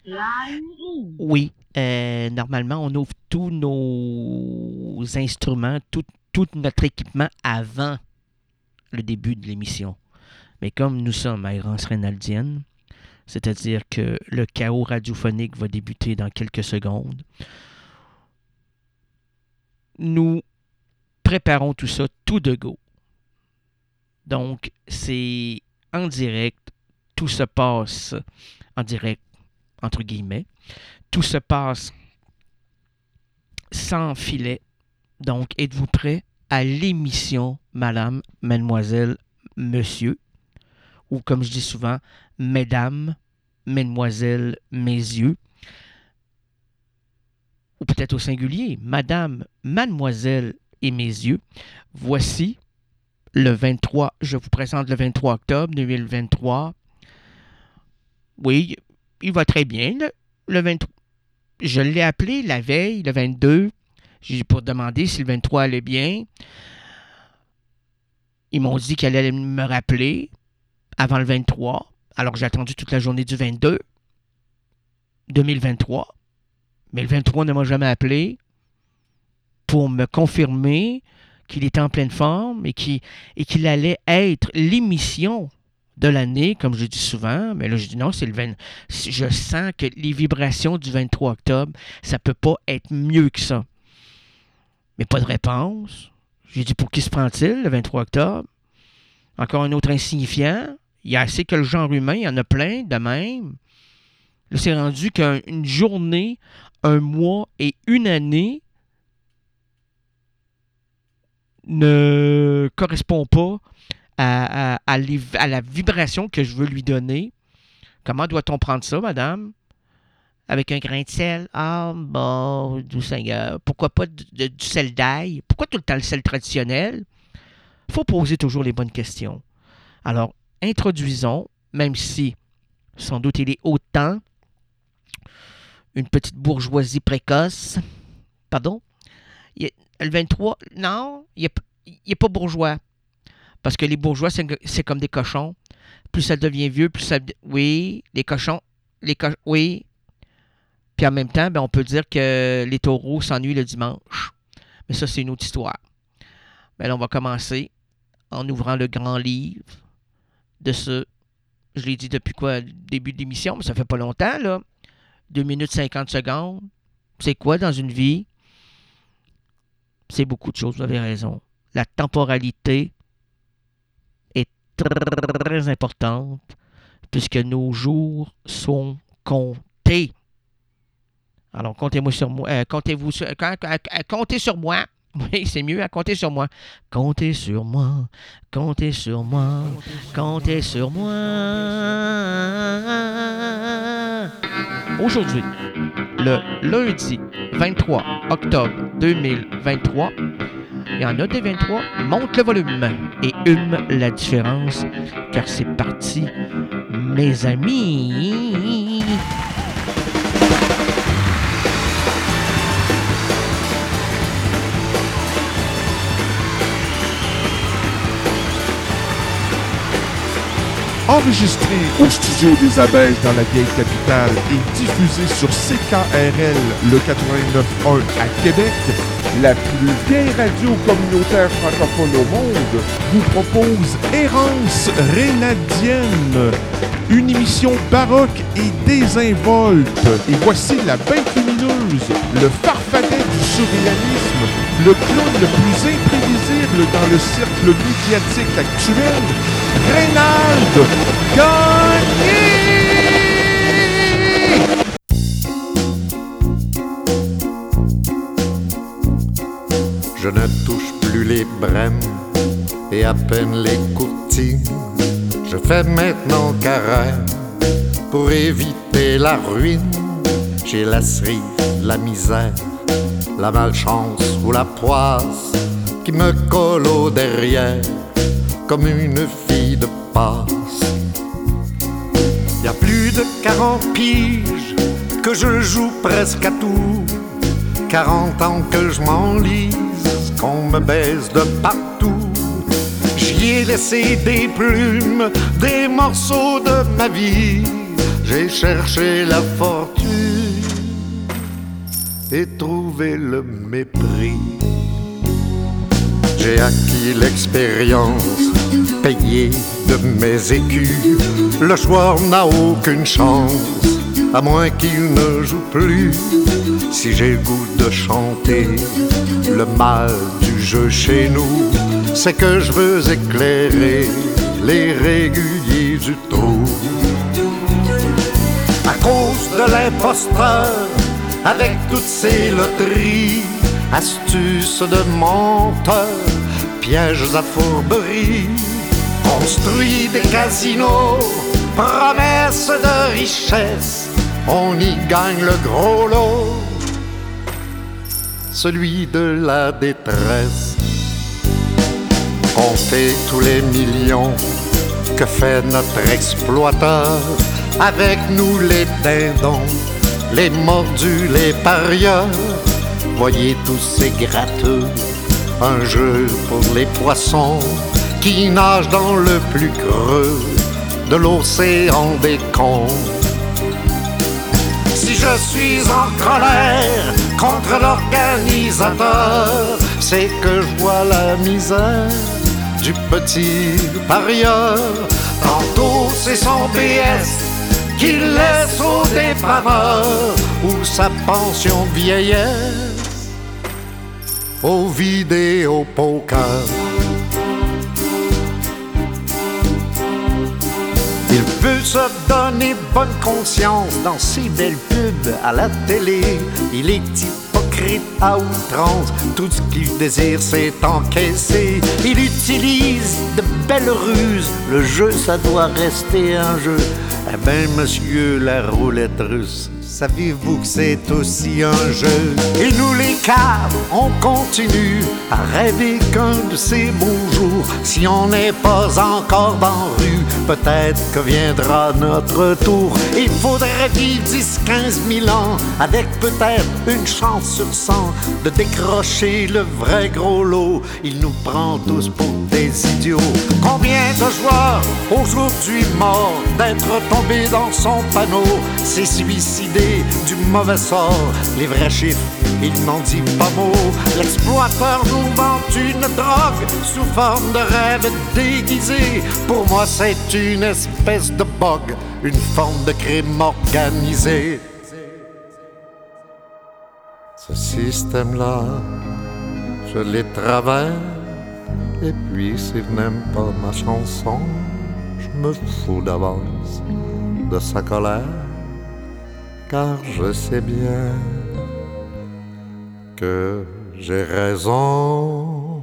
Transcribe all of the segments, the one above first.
Oui, normalement, on ouvre tous nos instruments, tout notre équipement avant le début de l'émission. Mais comme nous sommes à errance rénaldienne, c'est-à-dire que le chaos radiophonique va débuter dans quelques secondes, nous préparons tout ça tout de go. Donc, c'est en direct, tout se passe en direct, entre guillemets. Tout se passe sans filet. Donc, êtes-vous prêts à l'émission, madame, mademoiselle, monsieur, ou comme je dis souvent, mesdames, mesdemoiselles, messieurs, ou peut-être au singulier, madame, mademoiselle et messieurs. Voici le 23, je vous présente le 23 octobre 2023. Oui, il va très bien, le 23. Je l'ai appelé la veille, le 22, pour demander si le 23 allait bien. Ils m'ont dit qu'elle allait me rappeler avant le 23. Alors j'ai attendu toute la journée du 22 2023. Mais le 23 ne m'a jamais appelé pour me confirmer qu'il était en pleine forme et qu'il allait être l'émission de l'année, comme je dis souvent. Mais là, je dis non, c'est le 20. Je sens que les vibrations du 23 octobre, ça ne peut pas être mieux que ça. Mais pas de réponse. J'ai dit, pour qui se prend-il le 23 octobre? Encore un autre insignifiant. Il y a assez que le genre humain, il y en a plein de même. Là, c'est rendu qu'une journée, un mois et une année ne correspond pas à la vibration que je veux lui donner. Comment doit-on prendre ça, madame? Avec un grain de sel? Ah, bon, du Seigneur. Pourquoi pas du sel d'ail? Pourquoi tout le temps le sel traditionnel? Il faut poser toujours les bonnes questions. Alors, introduisons, même si, sans doute, il est autant une petite bourgeoisie précoce. Pardon? Le 23, non, il n'est pas bourgeois. Parce que les bourgeois, c'est comme des cochons. Plus ça devient vieux, plus ça... Oui, les cochons... Oui. Puis en même temps, on peut dire que les taureaux s'ennuient le dimanche. Mais ça, c'est une autre histoire. Mais là, on va commencer en ouvrant le grand livre de ce... Je l'ai dit depuis quoi? Le début de l'émission, mais ça fait pas longtemps, là. 2 minutes 50 secondes. C'est quoi dans une vie? C'est beaucoup de choses, vous avez raison. La temporalité est très importante puisque nos jours sont comptés. Alors, comptez-moi sur moi. Comptez sur moi. Oui, c'est mieux à compter sur moi. Comptez sur moi. Comptez sur moi. Comptez sur moi. Aujourd'hui, le lundi 23 octobre 2023, il y en a des 23, monte le volume et hume la différence, car c'est parti, mes amis. Enregistré au studio des Abeilles dans la vieille capitale et diffusé sur CKRL le 89.1 à Québec, la plus vieille radio communautaire francophone au monde vous propose Errance Rénadienne, une émission baroque et désinvolte. Et voici la bête lumineuse, le farfadet du surréalisme, le clown le plus imprévisible dans le cercle médiatique actuel, Reynald Gagné! Je ne touche plus les brèmes et à peine les courtines. Je fais maintenant carême pour éviter la ruine. J'ai la cerise, la misère, la malchance ou la poisse qui me colle au derrière comme une fille de passe. Y a plus de 40 piges que je joue presque à tout, 40 ans que je m'enlise, qu'on me baise de partout. J'y ai laissé des plumes, des morceaux de ma vie. J'ai cherché la fortune et trouver le mépris. J'ai acquis l'expérience, payé de mes écus. Le joueur n'a aucune chance, à moins qu'il ne joue plus. Si j'ai le goût de chanter, le mal du jeu chez nous, c'est que je veux éclairer les réguliers du trou. À cause de l'imposteur, avec toutes ces loteries, astuces de menteur, pièges à fourberie, construit des casinos, promesses de richesse, on y gagne le gros lot, celui de la détresse. Comptez tous les millions que fait notre exploiteur, avec nous les dindons, les mordus, les parieurs. Voyez tous ces gratteux, un jeu pour les poissons qui nagent dans le plus creux de l'océan des cons. Si je suis en colère contre l'organisateur, c'est que je vois la misère du petit parieur. Tantôt c'est son PS qu'il laisse au dépraveur, ou sa pension de vieillesse au vidéo poker. Il veut se donner bonne conscience dans ses belles pubs à la télé. Il est hypocrite à outrance, tout ce qu'il désire c'est encaisser. Il utilise de belles ruses, le jeu ça doit rester un jeu. Eh ben monsieur, la roulette russe, saviez-vous que c'est aussi un jeu? Et nous les caves, on continue à rêver qu'un de ces beaux jours, si on n'est pas encore dans rue, peut-être que viendra notre tour. Il faudrait vivre 10-15 000 ans, avec peut-être une chance sur 100 de décrocher le vrai gros lot. Il nous prend tous pour des idiots. Combien de joueurs aujourd'hui morts d'être tombés dans son panneau, s'est suicidé du mauvais sort. Les vrais chiffres, il n'en dit pas mot. L'exploiteur nous vend une drogue sous forme de rêve déguisé. Pour moi c'est une espèce de bug, une forme de crime organisé. Ce système-là, je les travers. Et puis s'il n'aime pas ma chanson, je me fous d'avance de sa colère, car je sais bien que j'ai raison.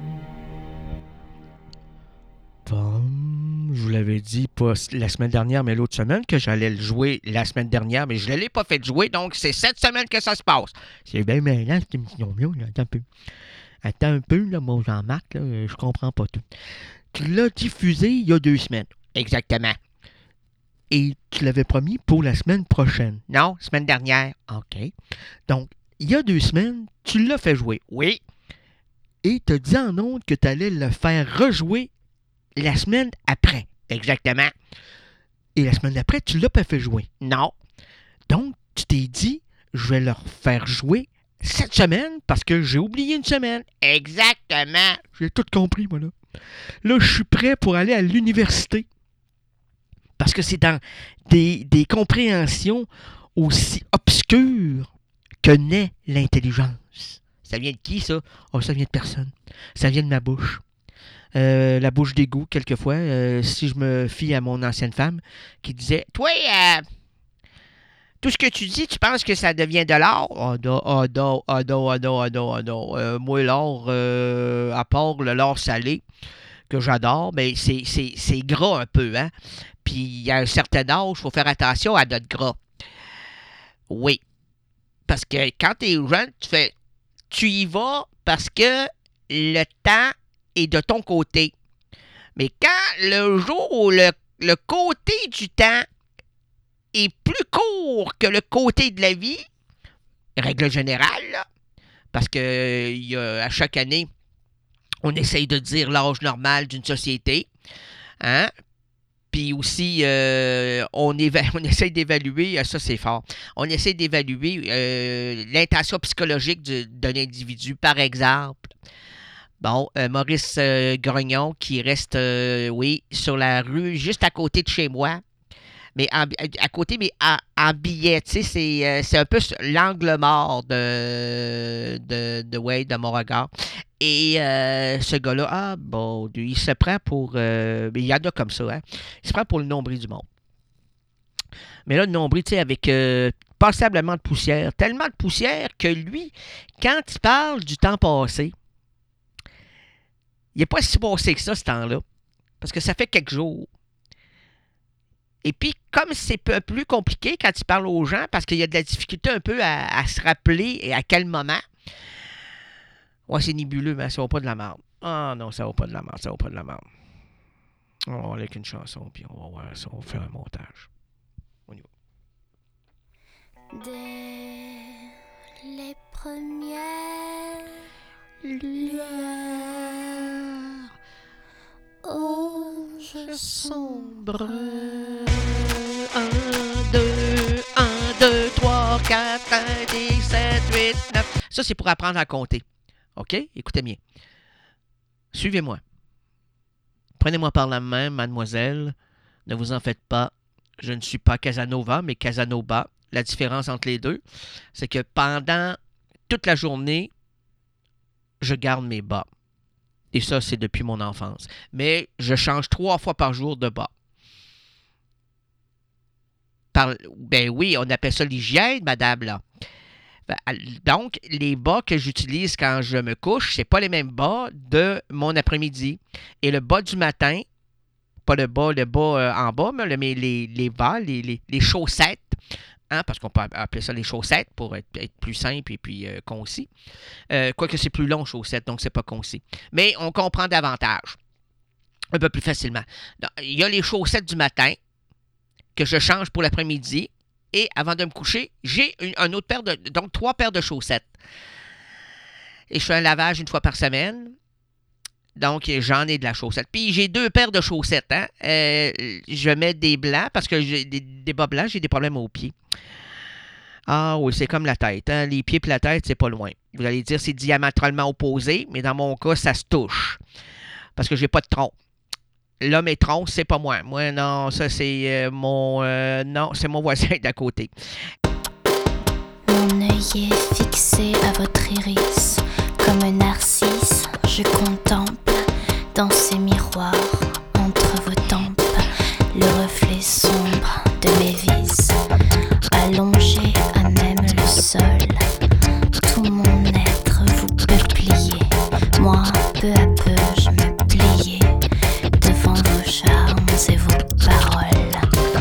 Bon, je vous l'avais dit pas la semaine dernière, mais l'autre semaine que j'allais le jouer la semaine dernière, mais je ne l'ai pas fait jouer, donc c'est cette semaine que ça se passe. C'est bien mêlant cette émission-là, attends un peu. Attends un peu, là, mon Jean-Marc, là, je comprends pas tout. Tu l'as diffusé il y a 2 semaines. Exactement. Et tu l'avais promis pour la semaine prochaine. Non, semaine dernière. OK. Donc, il y a 2 semaines, tu l'as fait jouer. Oui. Et tu as dit en ondes que tu allais le faire rejouer la semaine après. Exactement. Et la semaine d'après, tu l'as pas fait jouer. Non. Donc, tu t'es dit, je vais leur faire jouer cette semaine parce que j'ai oublié une semaine. Exactement. J'ai tout compris, moi, là. Là, je suis prêt pour aller à l'université. Parce que c'est dans des compréhensions aussi obscures que naît l'intelligence. Ça vient de qui, ça? Oh, ça vient de personne. Ça vient de ma bouche. La bouche d'égout, quelquefois. Si je me fie à mon ancienne femme, qui disait, toi, tout ce que tu dis, tu penses que ça devient de l'or? Moi, l'or, à part le lard salé, que j'adore, mais c'est gras un peu, hein? Puis, il y a un certain âge, il faut faire attention à notre gras. Oui. Parce que quand tu es jeune, tu y vas parce que le temps est de ton côté. Mais quand le jour où le côté du temps est plus court que le côté de la vie, règle générale, là, parce que à chaque année, on essaye de dire l'âge normal d'une société, hein? Puis aussi, on essaie d'évaluer, ça c'est fort, on essaie d'évaluer l'intention psychologique d'un individu. Par exemple, bon, Maurice Grognon qui reste, oui, sur la rue juste à côté de chez moi. Mais à côté, mais en billet, tu sais, c'est un peu l'angle mort de mon regard. Et ce gars-là, bon, il se prend pour... mais il y en a comme ça, hein. Il se prend pour le nombril du monde. Mais là, le nombril, tu sais, avec passablement de poussière. Tellement de poussière que lui, quand il parle du temps passé, il n'est pas si passé que ça, ce temps-là. Parce que ça fait quelques jours. Et puis, comme c'est un peu plus compliqué quand il parle aux gens, parce qu'il y a de la difficulté un peu à se rappeler et à quel moment. Ouais, c'est nébuleux, mais ça vaut pas de la merde. Ah non, ça vaut pas de la merde, ça vaut pas de la merde. On va aller avec une chanson, puis on va voir ça, on va faire un montage. On y va. Dès les premières lueurs, je sombre. 1, 2, 3, 4, 5, 6, 7, 8, 9. Ça, c'est pour apprendre à compter. OK? Écoutez bien. Suivez-moi. Prenez-moi par la main, mademoiselle. Ne vous en faites pas. Je ne suis pas Casanova, mais Casanova. La différence entre les deux, c'est que pendant toute la journée, je garde mes bas. Et ça, c'est depuis mon enfance. Mais je change 3 fois par jour de bas. Ben oui, on appelle ça l'hygiène, madame, là. Donc, les bas que j'utilise quand je me couche, c'est pas les mêmes bas de mon après-midi. Et le bas du matin, pas le bas en bas, mais les bas, les chaussettes, hein, parce qu'on peut appeler ça les chaussettes pour être plus simple et puis concis. Quoique c'est plus long, chaussettes, donc c'est pas concis. Mais on comprend davantage, un peu plus facilement. Donc, il y a les chaussettes du matin que je change pour l'après-midi. Et avant de me coucher, j'ai un autre paire donc 3 paires de chaussettes. Et je fais un lavage une fois par semaine. Donc, j'en ai de la chaussette. Puis, j'ai 2 paires de chaussettes. Hein? Je mets des blancs parce que j'ai des bas blancs, j'ai des problèmes aux pieds. Ah oui, c'est comme la tête. Hein? Les pieds et la tête, c'est pas loin. Vous allez dire c'est diamétralement opposé, mais dans mon cas, ça se touche. Parce que j'ai pas de tronc. L'homme et tronc, c'est pas moi. Moi, non, ça, c'est non, c'est mon voisin d'à côté. Mon œil est fixé à votre iris. Comme un narcisse, je contemple dans ces miroirs, entre vos tempes, le reflet sombre de mes vices. Allongé à même le sol, tout mon être vous peupliez. Moi, peu à peu, je me pliais devant vos charmes et vos paroles.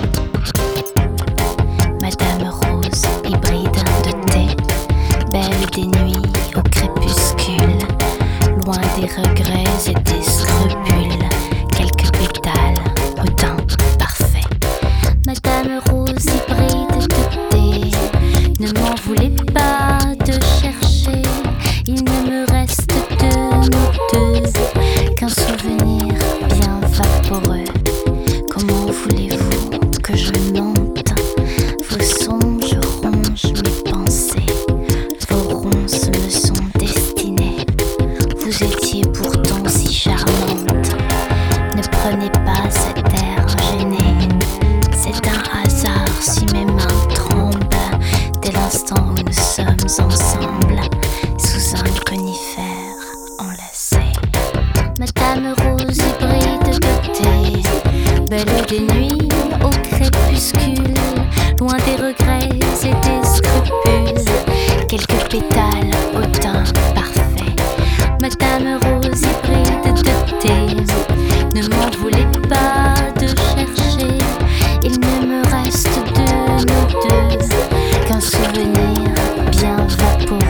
Madame Rose, hybride de thé, belle des nuits au crépuscule, loin des regrets et des scrupules, quelques pétales au teint parfait. Madame Rose, hybride de thé, ne m'en voulez pas de chercher, il ne me reste de nous deux qu'un souvenir bien vaporeux. Comment voulez-vous que je monte? Vos songes rongent mes pensées, vos ronces me sont destinées. Vous étiez pourtant si charmante, ne prenez pas cet air gêné. C'est un hasard si mes mains tremblent dès l'instant où nous sommes ensemble, sous un conifère enlacé. Madame Rose, hybride de thé, belle des nuits au crépuscule, loin des regrets et des scrupules, quelques pétales au teint parfait. Madame Rose, hybride de thé, ne m'en voulez pas de chercher, il ne me reste de nous deux qu'un souvenir bien vaporeux.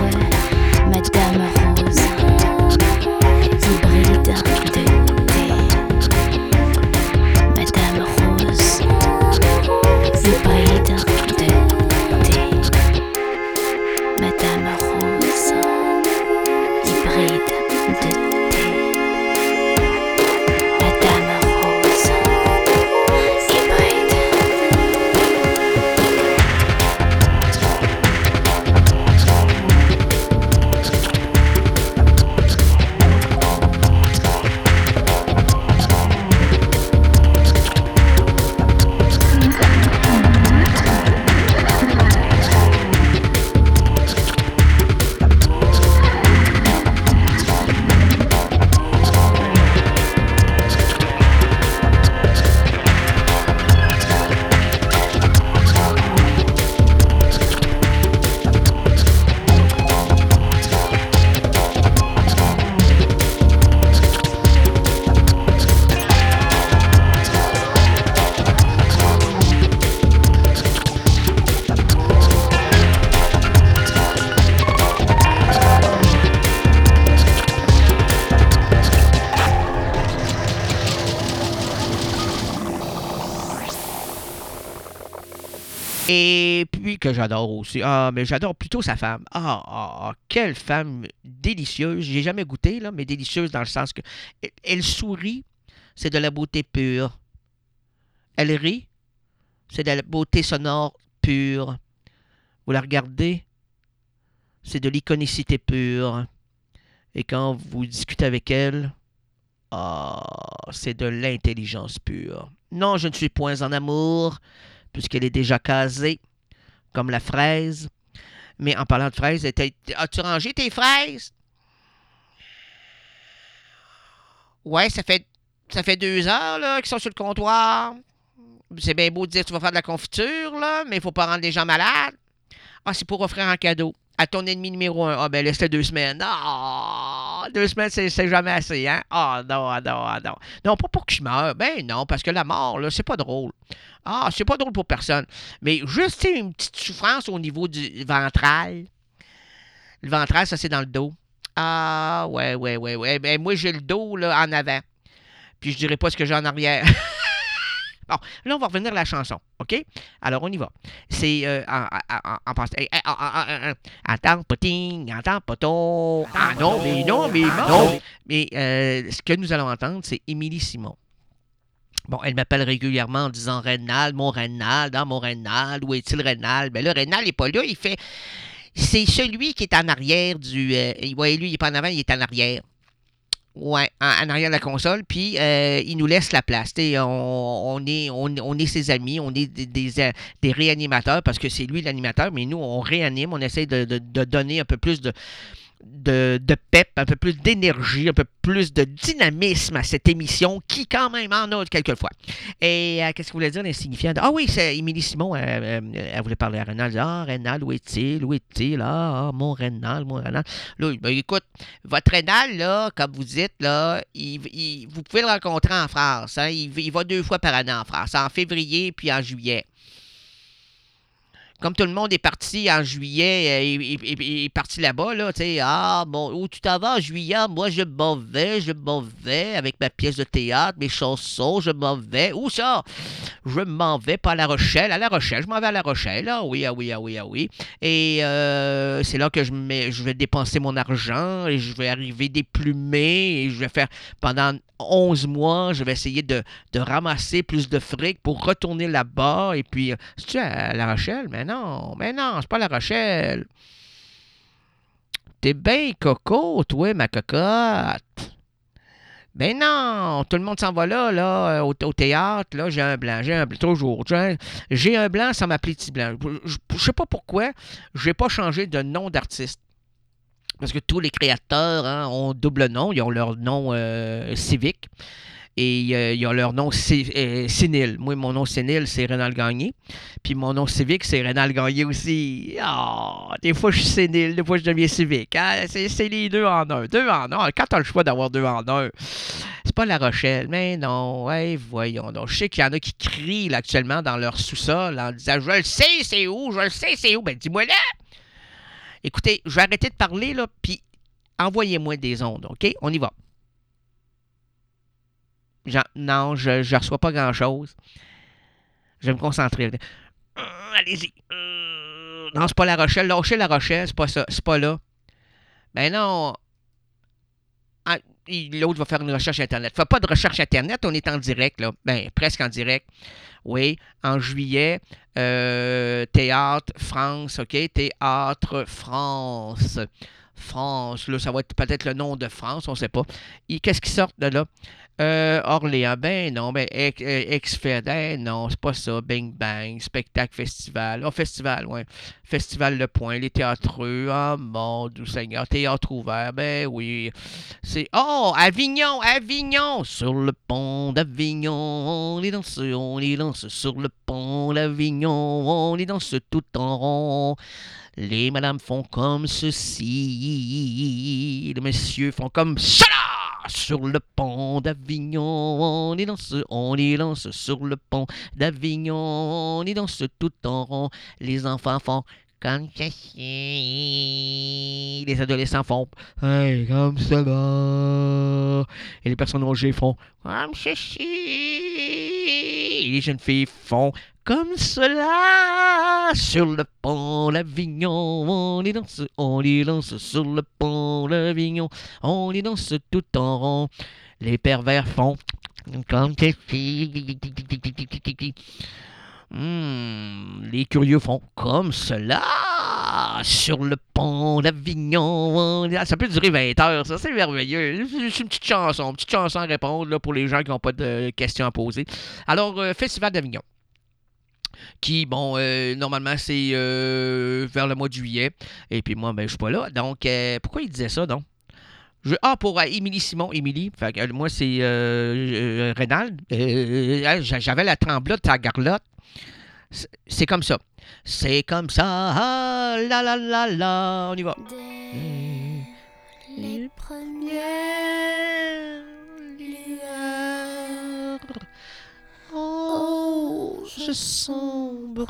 Et puis que j'adore aussi. Ah, mais j'adore plutôt sa femme. Quelle femme délicieuse. J'ai jamais goûté, là, mais délicieuse dans le sens que elle sourit, c'est de la beauté pure. Elle rit, c'est de la beauté sonore pure. Vous la regardez, c'est de l'iconicité pure. Et quand vous discutez avec elle, c'est de l'intelligence pure. Non, je ne suis point en amour, puisqu'elle est déjà casée, comme la fraise. Mais en parlant de fraises, as-tu rangé tes fraises? Ouais, ça fait 2 heures là, qu'ils sont sur le comptoir. C'est bien beau de dire que tu vas faire de la confiture, là, mais il faut pas rendre les gens malades. C'est pour offrir un cadeau à ton ennemi numéro 1. Ben laisse-le 2 semaines. 2 semaines, c'est jamais assez, hein? Non. Non, pas pour que je meure. Ben non, parce que la mort, là, c'est pas drôle. C'est pas drôle pour personne. Mais juste, une petite souffrance au niveau du ventral. Le ventral, ça, c'est dans le dos. Ouais. Ben moi, j'ai le dos, là, en avant. Puis je dirais pas ce que j'ai en arrière. Bon, là, on va revenir à la chanson, OK? Alors, on y va. C'est en passant. Attends, poting, attends, poton. Non. Mais ce que nous allons entendre, c'est Émilie Simon. Bon, elle m'appelle régulièrement en disant Rénal, mon Rénal, où est-il Rénal? Ben là, Rénal n'est pas là, il fait. C'est celui qui est en arrière du. Lui, il n'est pas en avant, il est en arrière. Ouais, en arrière de la console, puis il nous laisse la place. On est ses amis, on est des réanimateurs, parce que c'est lui l'animateur, mais nous, on réanime, on essaie de donner un peu plus de pep, un peu plus d'énergie, un peu plus de dynamisme à cette émission qui, quand même, en a quelquefois. Et qu'est-ce que vous voulez dire, l'insignifiant? Oui, c'est Émilie Simon, elle voulait parler à Rénal. Rénal, où est-il? Mon Rénal. Là, ben, écoute, votre Rénal, là, comme vous dites, là, vous pouvez le rencontrer en France. Hein, il va 2 fois par année en France, en février puis en juillet. Comme tout le monde est parti en juillet, il est parti là-bas, là, tu sais, où tu t'en vas en juillet? Moi, je m'en vais avec ma pièce de théâtre, mes chansons, je m'en vais. Où ça? Je m'en vais pas à La Rochelle. À La Rochelle, je m'en vais à La Rochelle, oui. Et c'est là que je vais dépenser mon argent et je vais arriver déplumé et je vais faire pendant 11 mois, je vais essayer de ramasser plus de fric pour retourner là-bas. Et puis, c'est-tu à La Rochelle? Mais non, c'est pas La Rochelle. T'es bien coco, toi, ma cocotte. Ben non, tout le monde s'en va là, au théâtre, là, j'ai un blanc, toujours. J'ai un blanc sans m'appeler Petit Blanc. Je sais pas pourquoi, j'ai pas changé de nom d'artiste. Parce que tous les créateurs ont double nom. Ils ont leur nom civique et ils ont leur nom sénile. Moi, mon nom sénile, c'est Rénal Gagné. Puis mon nom civique, c'est Rénal Gagné aussi. Des fois, je suis sénile, des fois, je deviens civique. Hein? C'est les 2 en 1. 2 en 1. Quand tu as le choix d'avoir 2 en 1, c'est pas La Rochelle. Mais non, voyons donc. Je sais qu'il y en a qui crient là, actuellement dans leur sous-sol en disant « Je le sais, c'est où? Ben, dis-moi là! » Écoutez, je vais arrêter de parler, là, puis envoyez-moi des ondes, OK? On y va. Non, je ne reçois pas grand-chose. Je vais me concentrer. Allez-y. Non, c'est pas La Rochelle. Lâchez La Rochelle, c'est pas ça. C'est pas là. Ben non. L'autre va faire une recherche Internet. Fais pas de recherche Internet, on est en direct, là. Ben, presque en direct. Oui, en juillet, Théâtre France, OK? Théâtre France. France, là, ça va être peut-être le nom de France, on ne sait pas. Qu'est-ce qui sort de là? Orléans, ben non, Ex-Fed, non, c'est pas ça. Bing Bang, spectacle, festival. Festival, ouais. Festival Le Point, les théâtreux, mon doux Seigneur, théâtre ouvert, ben oui. C'est, Avignon, sur le pont d'Avignon, on y danse sur le pont d'Avignon, on y danse tout en rond. Les madames font comme ceci, les messieurs font comme cela. Sur le pont d'Avignon, on y danse sur le pont d'Avignon, on y danse tout en rond. Les enfants font comme ceci, les adolescents font hey, comme ça va, et les personnes âgées font comme ceci, et les jeunes filles font comme cela sur le pont d'Avignon. On y danse sur le pont d'Avignon. On y danse tout en rond. Les pervers font comme ces filles. Les curieux font comme cela sur le pont d'Avignon. Ça peut durer 20 heures, ça, c'est merveilleux. C'est une petite chanson à répondre là, pour les gens qui n'ont pas de questions à poser. Alors, Festival d'Avignon. Qui, bon, normalement, c'est vers le mois de juillet. Et puis moi, ben, je suis pas là. Donc, pourquoi il disait ça, donc? Pour Émilie Simon. Émilie. Fait que, moi, c'est Rénal. J'avais la tremblote à Garlotte. C'est comme ça. C'est comme ça. Ah, la la la la. On y va. Les premières lueurs. Oh, je sombre.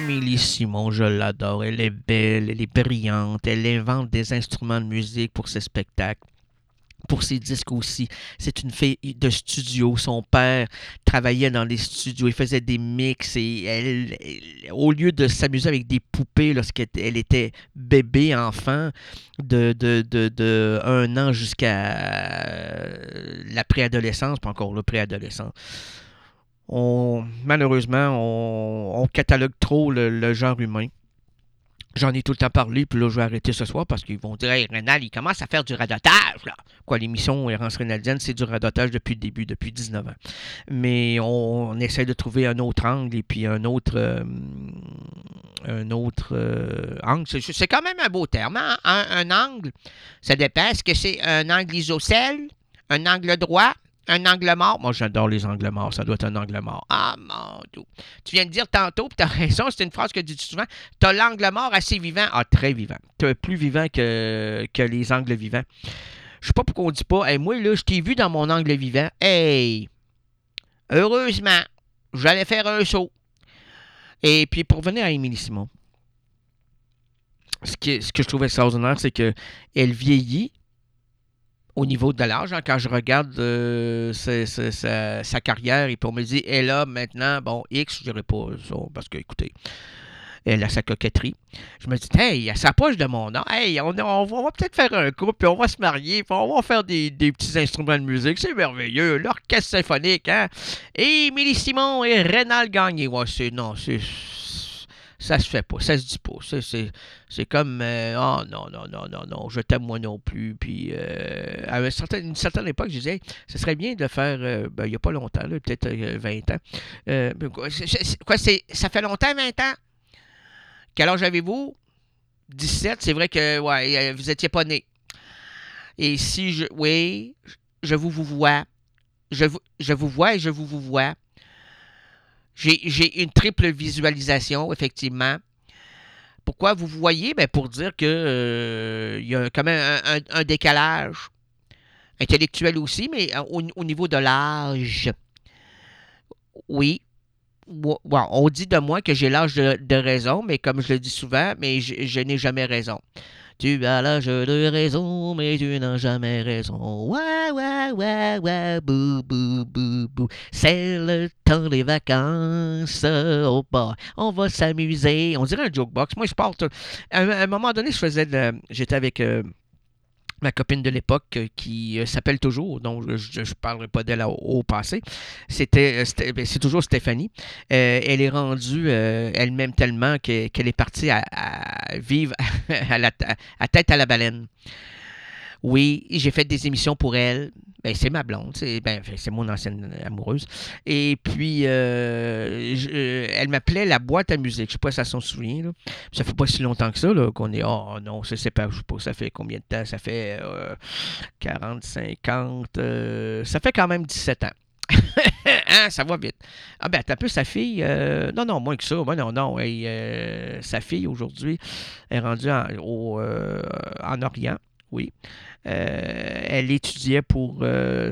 Émilie Simon, je l'adore. Elle est belle, elle est brillante. Elle invente des instruments de musique pour ses spectacles. Pour ses disques aussi. C'est une fille de studio. Son père travaillait dans les studios. Il faisait des mix et au lieu de s'amuser avec des poupées lorsqu'elle était bébé, enfant, de 1 an jusqu'à la préadolescence, pas encore le préadolescence, malheureusement, on catalogue trop le genre humain. J'en ai tout le temps parlé, puis là, je vais arrêter ce soir parce qu'ils vont dire « Hey, Rénal, il commence à faire du radotage, là! » Quoi, l'émission Errance rénalienne, c'est du radotage depuis le début, depuis 19 ans. Mais on essaie de trouver un autre angle et puis un autre angle. C'est quand même un beau terme, hein? Un angle, ça dépend. Est-ce que c'est un angle isocèle, un angle droit, un angle mort? Moi, j'adore les angles morts. Ça doit être un angle mort. Ah, mon Dieu. Tu viens de dire tantôt, puis tu as raison, c'est une phrase que tu dis souvent. Tu as l'angle mort assez vivant. Ah, très vivant. Plus vivant que les angles vivants. Je sais pas pourquoi on dit pas. Hey, moi, là, je t'ai vu dans mon angle vivant. Hey! Heureusement, j'allais faire un saut. Et puis, pour revenir à Émilie Simon, ce que je trouve extraordinaire, c'est qu'elle vieillit au niveau de l'âge, hein, quand je regarde sa carrière, et puis on me dit, elle a maintenant, bon, X, je dirais pas ça, parce que, écoutez, elle a sa coquetterie. Je me dis, hey, elle s'approche de mon âge, hey, on va peut-être faire un couple, puis on va se marier, puis on va faire des petits instruments de musique, c'est merveilleux, l'orchestre symphonique, hein. Et Émilie Simon et Rénal Gagné, ouais, ça se fait pas, ça se dit pas. C'est comme oh non, je t'aime moi non plus. Puis à une certaine époque, je disais, ce serait bien de faire, il n'y a pas longtemps, là, peut-être 20 ans. Ça fait longtemps, 20 ans? Quel âge avez-vous? 17, c'est vrai que ouais, vous étiez pas né. Et si je vous vois. Je vous vois et je vous vois. J'ai une triple visualisation, effectivement. Pourquoi vous voyez? Ben pour dire que y a quand même un décalage intellectuel aussi, mais au niveau de l'âge. Oui. Bon, on dit de moi que j'ai l'âge de raison, mais comme je le dis souvent, mais je n'ai jamais raison. Tu as l'âge de raison, mais tu n'as jamais raison. Ouais, bou, bou, bou, bou. C'est le temps des vacances. Oh, bah, on va s'amuser. On dirait un jokebox. Moi, je parle. À un moment donné, j'étais avec ma copine de l'époque qui s'appelle toujours, donc je ne parlerai pas d'elle au passé. C'est toujours Stéphanie. Elle est rendue, elle m'aime tellement qu'elle est partie à vivre à tête à la baleine. Oui, j'ai fait des émissions pour elle. Ben, c'est ma blonde, c'est mon ancienne amoureuse. Et puis, elle m'appelait la boîte à musique. Je ne sais pas si ça s'en souvient. Là. Ça fait pas si longtemps que ça là, qu'on est... Oh non, c'est pas, je sais pas, ça fait combien de temps? Ça fait 40, 50... ça fait quand même 17 ans. Hein, ça va vite. Ah ben, t'as peu sa fille. Non, moins que ça. Ben, non. Sa fille, aujourd'hui, est rendue en Orient. Oui. Elle étudiait pour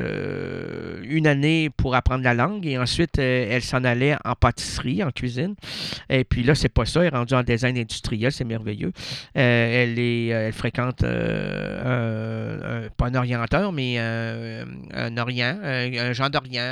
une année pour apprendre la langue et ensuite elle s'en allait en pâtisserie, en cuisine. Et puis là, c'est pas ça. Elle est rendue en design industriel, c'est merveilleux. Elle fréquente pas un orienteur, mais un Orient, un genre d'Orient,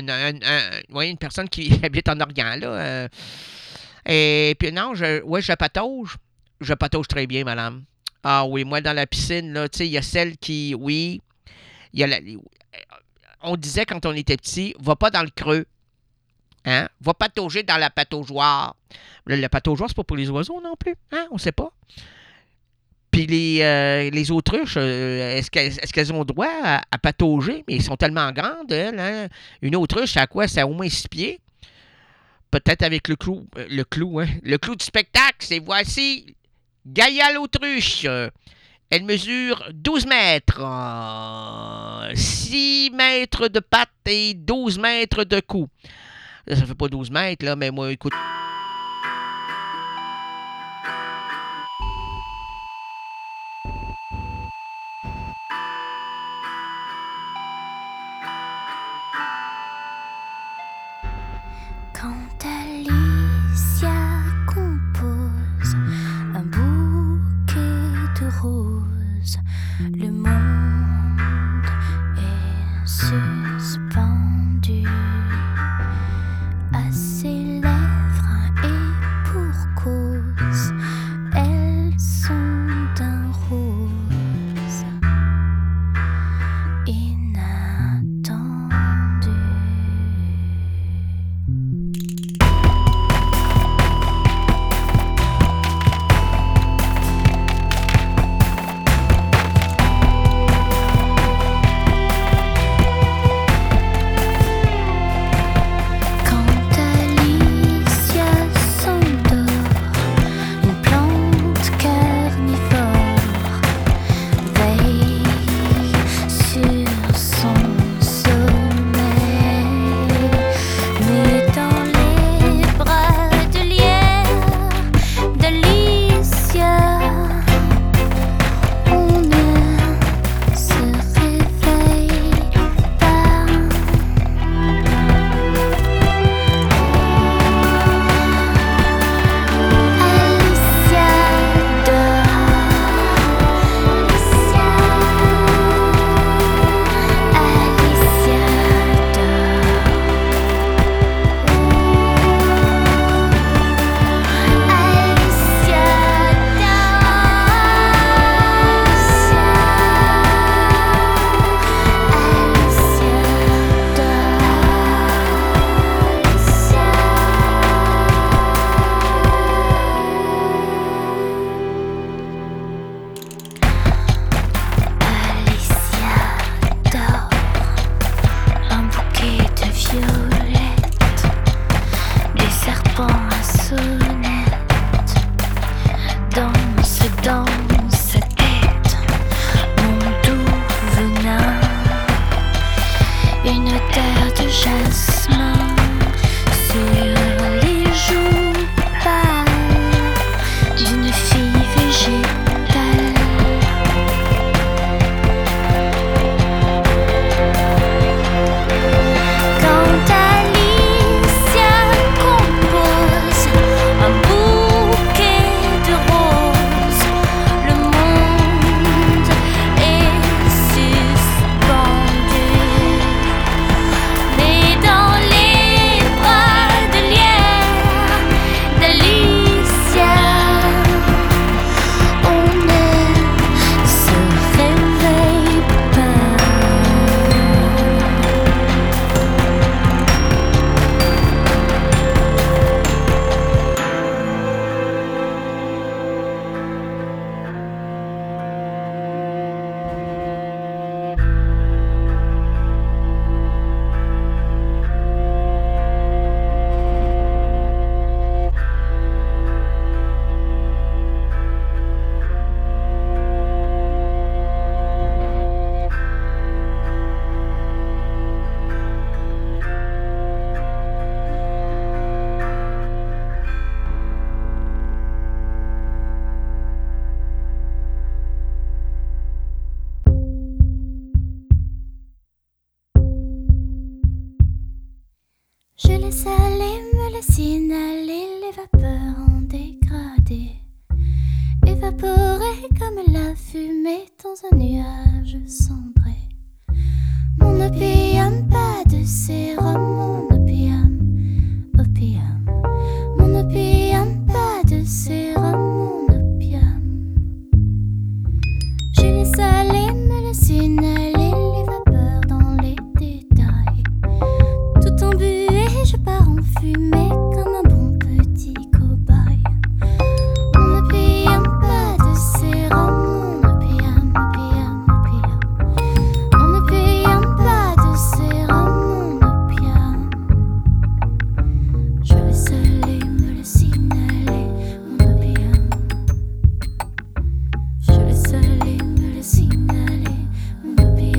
une personne qui habite en Orient, là. Et puis non, je patauge. Je patauge très bien, madame. Ah oui, moi, dans la piscine, là, tu sais, il y a celle qui, oui, il y a on disait quand on était petit, va pas dans le creux, hein, va patauger dans la pataugeoire. La pataugeoire, c'est pas pour les oiseaux non plus, hein, on sait pas. Puis les autruches, est-ce qu'elles ont droit à patauger? Mais elles sont tellement grandes, elles, hein. Une autruche, c'est à quoi? C'est à au moins 6 pieds. Peut-être avec le clou, hein. Le clou du spectacle, c'est voici... Gaïa l'autruche, elle mesure 12 mètres, 6 mètres de pattes et 12 mètres de cou. Ça fait pas 12 mètres, là, mais moi, écoute... Quand Alicia compte cause. Le monde est suspendu à ses lèvres et pour cause, elles sont d'un rose inattendu. Je laisse aller, me laisse inhaler les vapeurs en dégradé, évaporées comme la fumée dans un nuage cendré. Mon opium, pas de sérum, mon opium, opium. Mon opium, pas de sérum, mon opium. Je laisse aller, me laisse inhaler les vapeurs dans les détails. Tout embué, je pars en fumée comme un bon petit cobaye. Mon opium, pas de sérum, mon opium, opium, opium. Mon opium, pas de sérum, mon opium. Je laisse aller, me laisse inhaler mon opium. Je laisse aller, me laisse inhaler mon opium.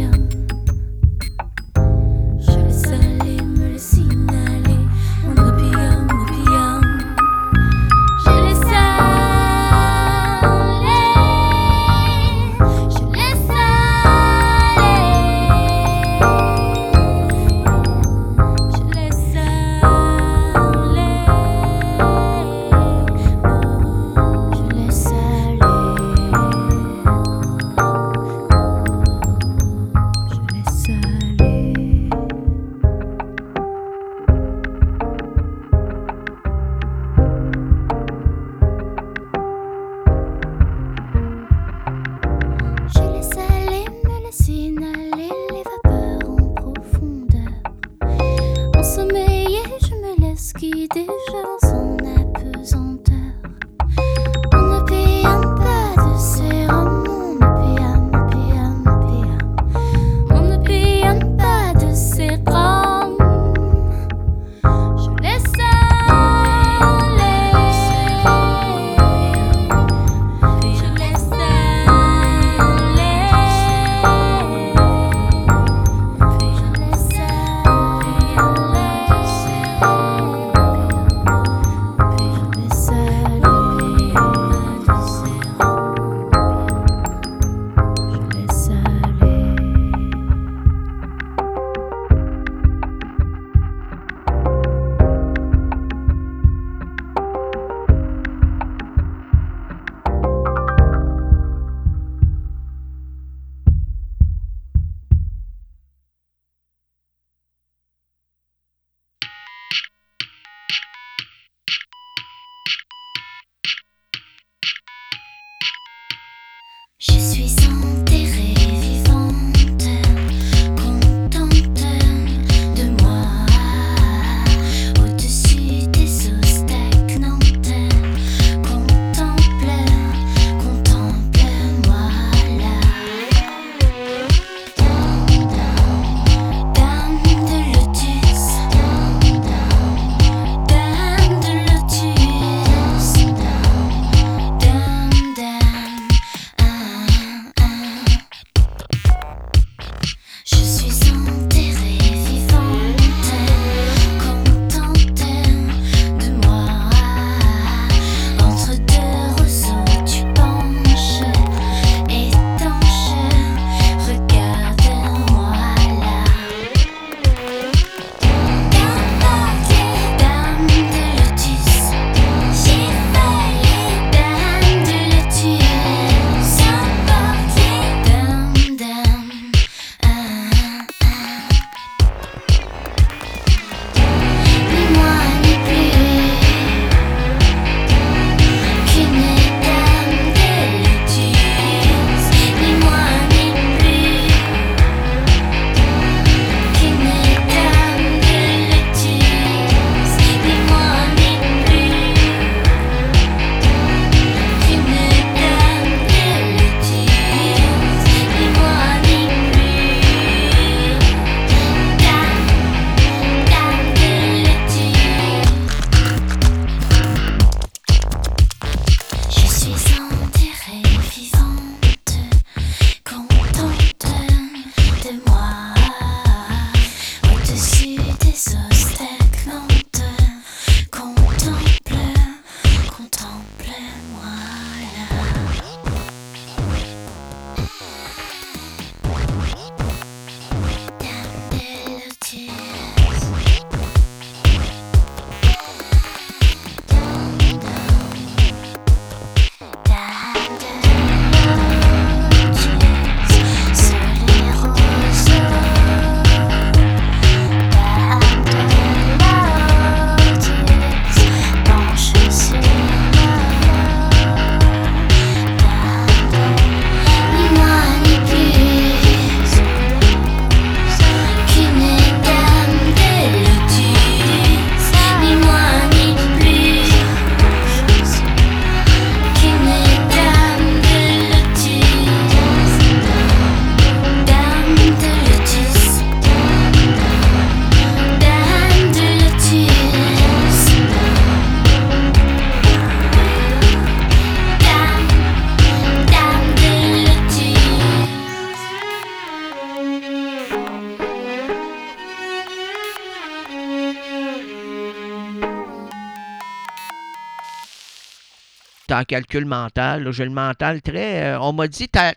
en calcul mental. Là, j'ai le mental très... on m'a dit, t'as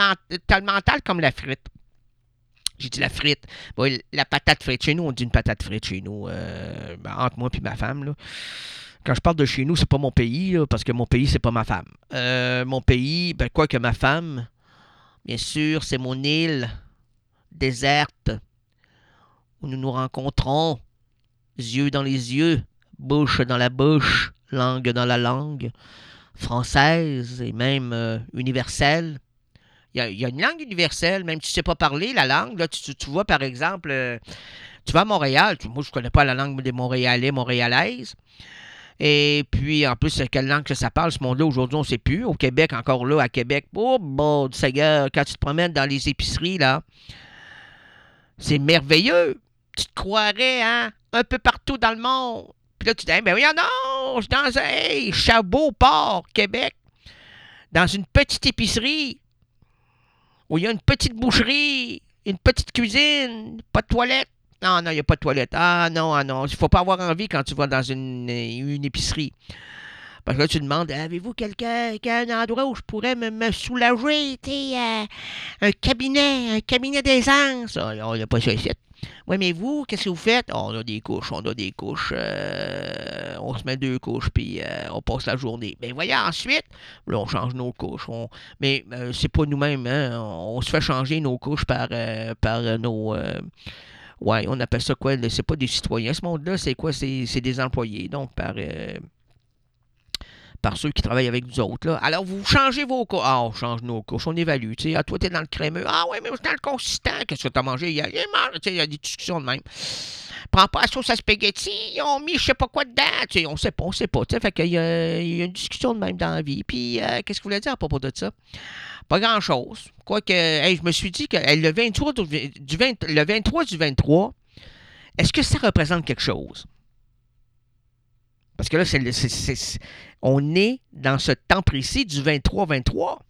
le mental comme la frite. J'ai dit la frite. Bon, la patate frite. Chez nous, on dit une patate frite chez nous. Entre moi et ma femme. Là. Quand je parle de chez nous, c'est pas mon pays, là, parce que mon pays, c'est pas ma femme. Mon pays, quoique ma femme, bien sûr, c'est mon île déserte où nous nous rencontrons, yeux dans les yeux, bouche dans la bouche, langue dans la langue, française et même universelle. Il y a une langue universelle, même si tu ne sais pas parler la langue. Là, tu vois, par exemple, tu vas à Montréal. Moi, je ne connais pas la langue des Montréalais, montréalaises. Et puis, en plus, quelle langue que ça parle, ce monde-là, aujourd'hui, on ne sait plus. Au Québec, encore là, à Québec, oh, bon, Seigneur, quand tu te promènes dans les épiceries, là, c'est merveilleux. Tu te croirais, hein, un peu partout dans le monde. Puis là, tu te dis, ben oui, non, je suis dans un Chabot-Port, Québec, dans une petite épicerie où il y a une petite boucherie, une petite cuisine, pas de toilette. Non, il n'y a pas de toilette. Ah non. Il ne faut pas avoir envie quand tu vas dans une épicerie. Parce que là, tu demandes, avez-vous un endroit où je pourrais me soulager, un cabinet d'aisance? On n'a pas ça ici. Oui, mais vous, qu'est-ce que vous faites? Oh, on a des couches. On se met 2 couches, puis on passe la journée. Ben voyez, ensuite, là, on change nos couches. Mais c'est pas nous-mêmes, hein? On se fait changer nos couches par nos... ouais, on appelle ça quoi? C'est pas des citoyens, ce monde-là. C'est quoi? C'est des employés. Donc, par ceux qui travaillent avec nous autres. Là. Alors, vous changez vos couches. Ah, on change nos couches, on évalue. Tu sais, ah, toi, t'es dans le crémeux. Ah, oui, mais dans le consistant. Qu'est-ce que t'as mangé hier? Il y a des discussions de même. Prends pas la sauce à spaghetti, ils ont mis je sais pas quoi dedans. Tu sais, on sait pas. Tu sais, fait qu'il y a une discussion de même dans la vie. Puis, qu'est-ce que vous voulez dire à propos de ça? Pas grand-chose. Quoique, je me suis dit que le 23 du 23, est-ce que ça représente quelque chose? Parce que là, on est dans ce temps précis du 23-23.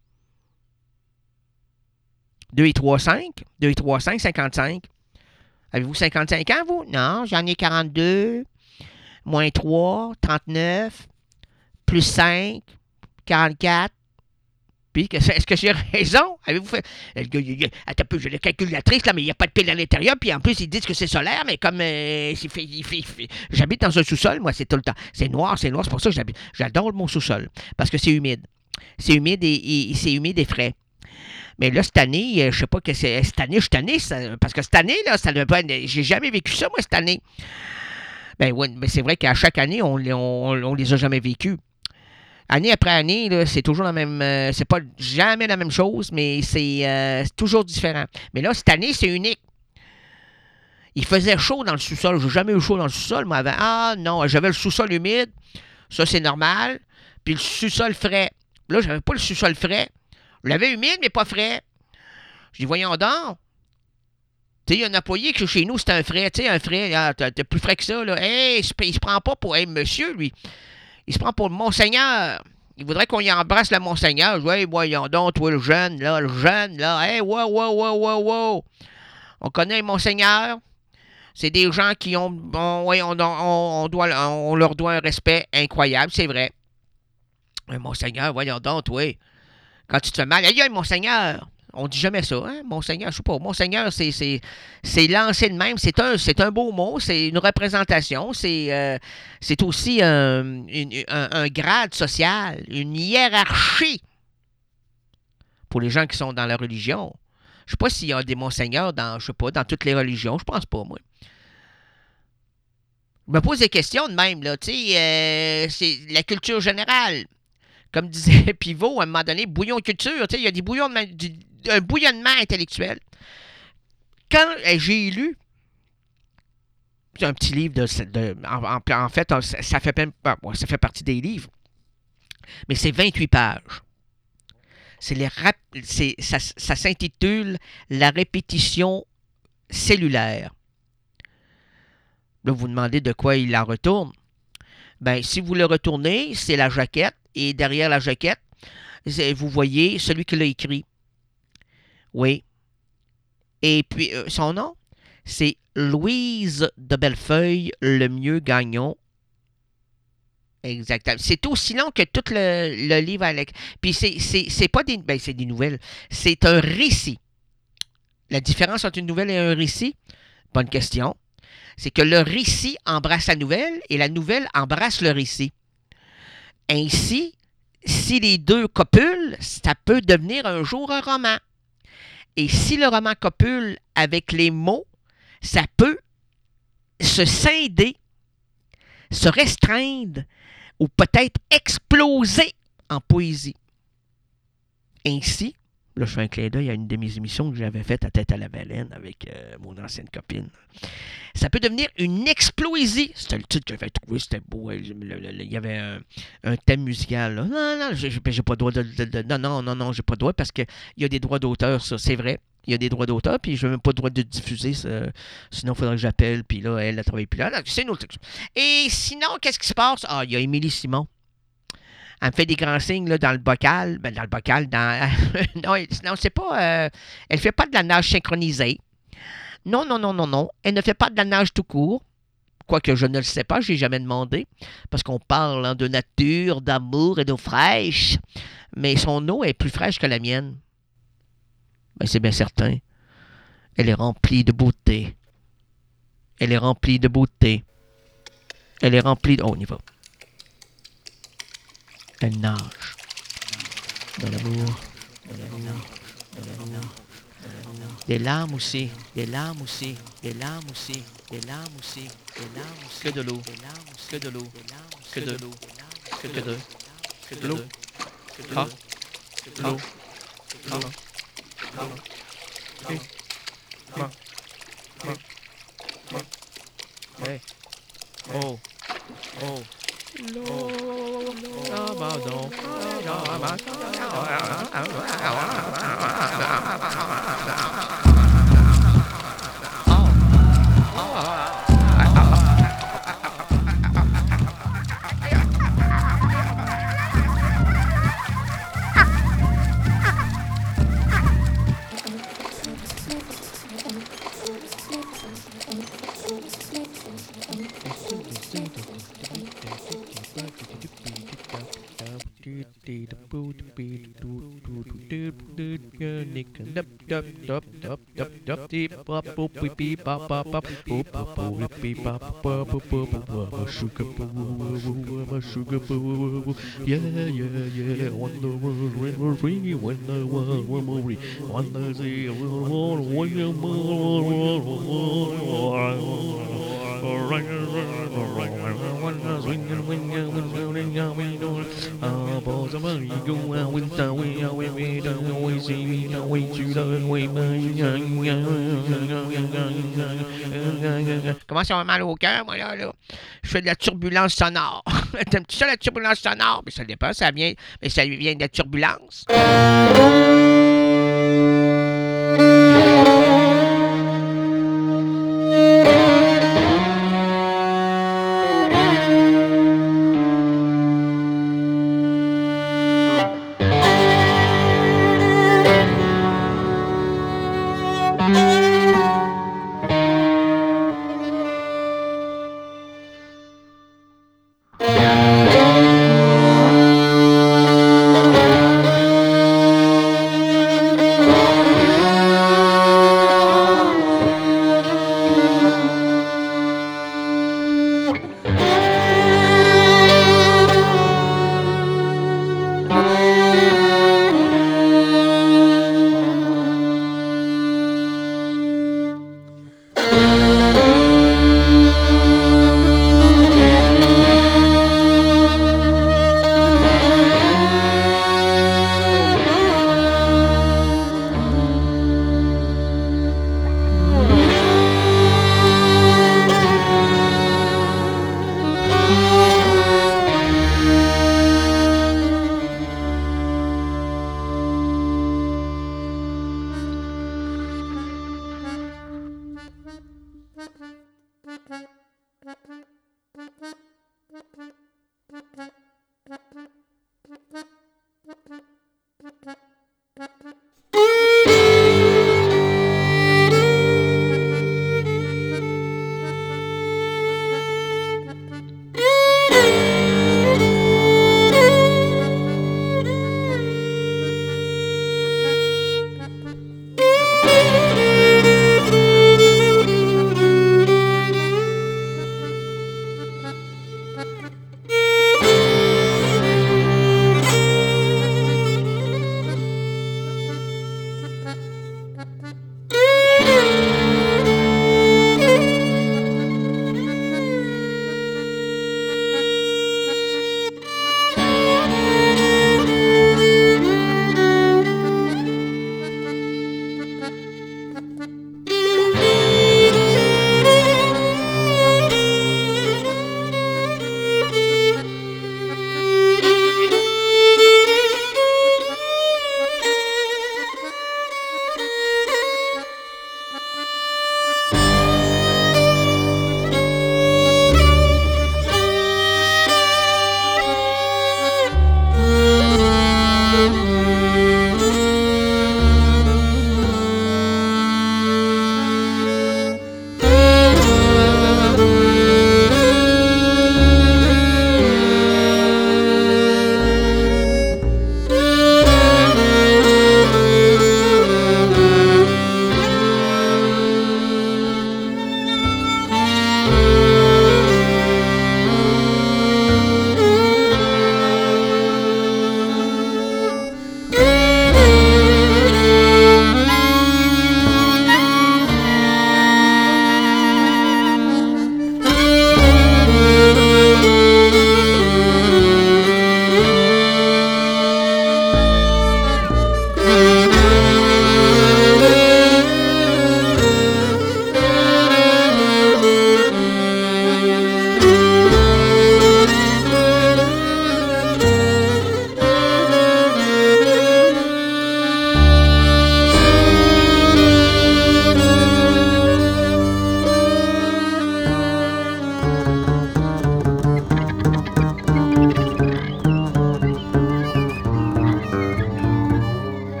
2 et 3, 5. 2 et 3, 5, 55. Avez-vous 55 ans, vous? Non, j'en ai 42. Moins 3, 39. Plus 5, 44. Puis, est-ce que j'ai raison? Avez-vous fait... Attends un peu, j'ai la calculatrice, là, mais il n'y a pas de pile à l'intérieur. Puis en plus, ils disent que c'est solaire, mais comme j'habite dans un sous-sol, moi, c'est tout le temps. C'est noir, c'est pour ça que j'adore mon sous-sol. Parce que c'est humide. C'est humide et frais. Mais là, cette année, je sais pas que c'est. Cette année, je suis tanné, parce que cette année, là, ça ne pas. J'ai jamais vécu ça, moi, cette année. Ben oui, mais c'est vrai qu'à chaque année, on les a jamais vécus. Année après année, là, c'est toujours la même. C'est pas jamais la même chose, mais c'est toujours différent. Mais là, cette année, c'est unique. Il faisait chaud dans le sous-sol. J'ai jamais eu chaud dans le sous-sol, moi, avant. Ah non, j'avais le sous-sol humide. Ça, c'est normal. Puis le sous-sol frais. Là, j'avais pas le sous-sol frais. Je l'avais humide, mais pas frais. Je dis, voyons donc. Tu sais, il y a un employé que chez nous, c'est un frais. Tu sais, un frais, ah, t'es plus frais que ça, là. Hey, il se prend pas pour monsieur, lui. Il se prend pour le Monseigneur. Il voudrait qu'on y embrasse le Monseigneur. Ouais, voyons donc, toi, le jeune, là. Hey, wow. On connaît le Monseigneur. C'est des gens qui ont... on leur doit un respect incroyable, c'est vrai. Mais Monseigneur, voyons donc, toi. Quand tu te fais mal, aïe, Monseigneur. On dit jamais ça, hein? Monseigneur, je sais pas. Monseigneur, c'est lancé de même. C'est un beau mot. C'est une représentation. C'est aussi un grade social, une hiérarchie pour les gens qui sont dans la religion. Je sais pas s'il y a des monseigneurs dans toutes les religions. Je pense pas, moi. Je me pose des questions de même, là. Tu sais, c'est la culture générale. Comme disait Pivot, à un moment donné, bouillon culture, il y a un bouillonnement intellectuel. Quand j'ai lu, c'est un petit livre en fait, ça fait partie des livres, mais c'est 28 pages. Ça s'intitule « La répétition cellulaire ». Là, vous vous demandez de quoi il en retourne. Ben, si vous le retournez, c'est la jaquette. Et derrière la jaquette, vous voyez celui qui l'a écrit. Oui. Et puis, son nom, c'est Louise de Bellefeuille, Lemieux-Gagnon. Exactement. C'est aussi long que tout le livre avec. Puis, c'est pas des... Ben, c'est des nouvelles. C'est un récit. La différence entre une nouvelle et un récit? Bonne question. C'est que le récit embrasse la nouvelle et la nouvelle embrasse le récit. Ainsi, si les deux copulent, ça peut devenir un jour un roman. Et si le roman copule avec les mots, ça peut se scinder, se restreindre ou peut-être exploser en poésie. Ainsi, là je fais un clin d'œil à une de mes émissions que j'avais faite à Tête à la Baleine avec mon ancienne copine. Ça peut devenir une explosie. C'était le titre que j'avais trouvé, c'était beau. Il y avait un thème musical. Là. Non, j'ai pas le droit non, j'ai pas le droit parce qu'il y a des droits d'auteur, ça, c'est vrai. Il y a des droits d'auteur, puis je n'ai même pas le droit de diffuser ça. Sinon, il faudrait que j'appelle, puis là, elle travaille plus là. C'est une autre chose. Et sinon, qu'est-ce qui se passe? Ah, il y a Émilie Simon. Elle me fait des grands signes là, dans le bocal. Ben, non, c'est pas... elle fait pas de la nage synchronisée. Non. Elle ne fait pas de la nage tout court. Quoique je ne le sais pas, je n'ai jamais demandé. Parce qu'on parle de nature, d'amour et d'eau fraîche. Mais son eau est plus fraîche que la mienne. Ben, c'est bien certain. Elle est remplie de beauté. Elle est remplie de... Oh, on y va. Elle nage. Dans l'amour. Des larmes aussi. Que de l'eau. L'eau. Ah. L'eau. Hey. Oh. Oh. Abandon. Comment ça va mal au cœur, moi, là? Je fais de la turbulence sonore. T'aimes-tu ça, la turbulence sonore? Mais ça dépend, ça vient de la turbulence.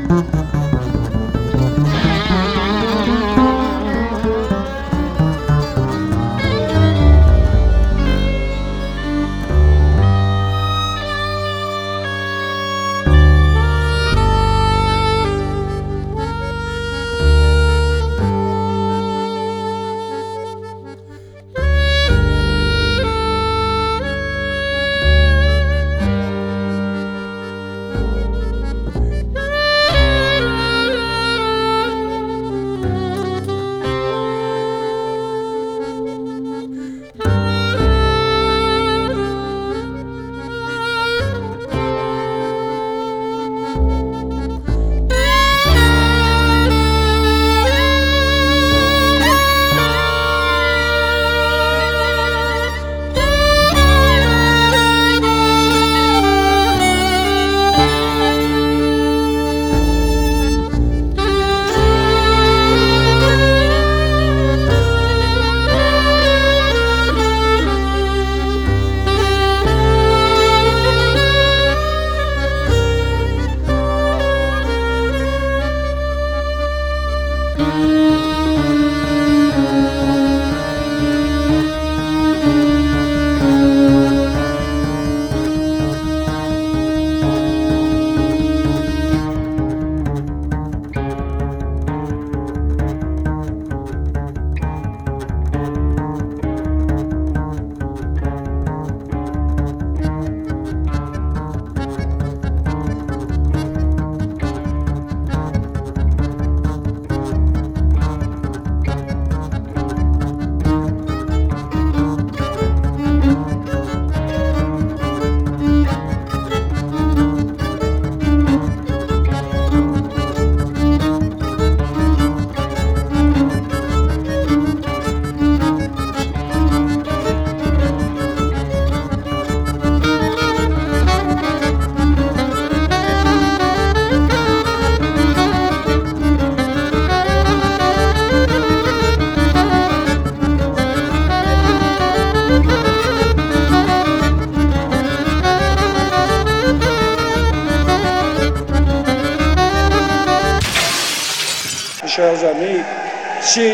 Chers amis, si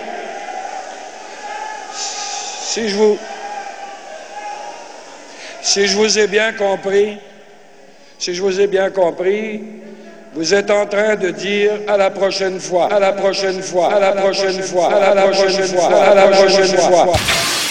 je vous ai bien compris, vous êtes en train de dire à la prochaine fois, à la prochaine fois, à la prochaine fois, à la prochaine fois, à la prochaine fois.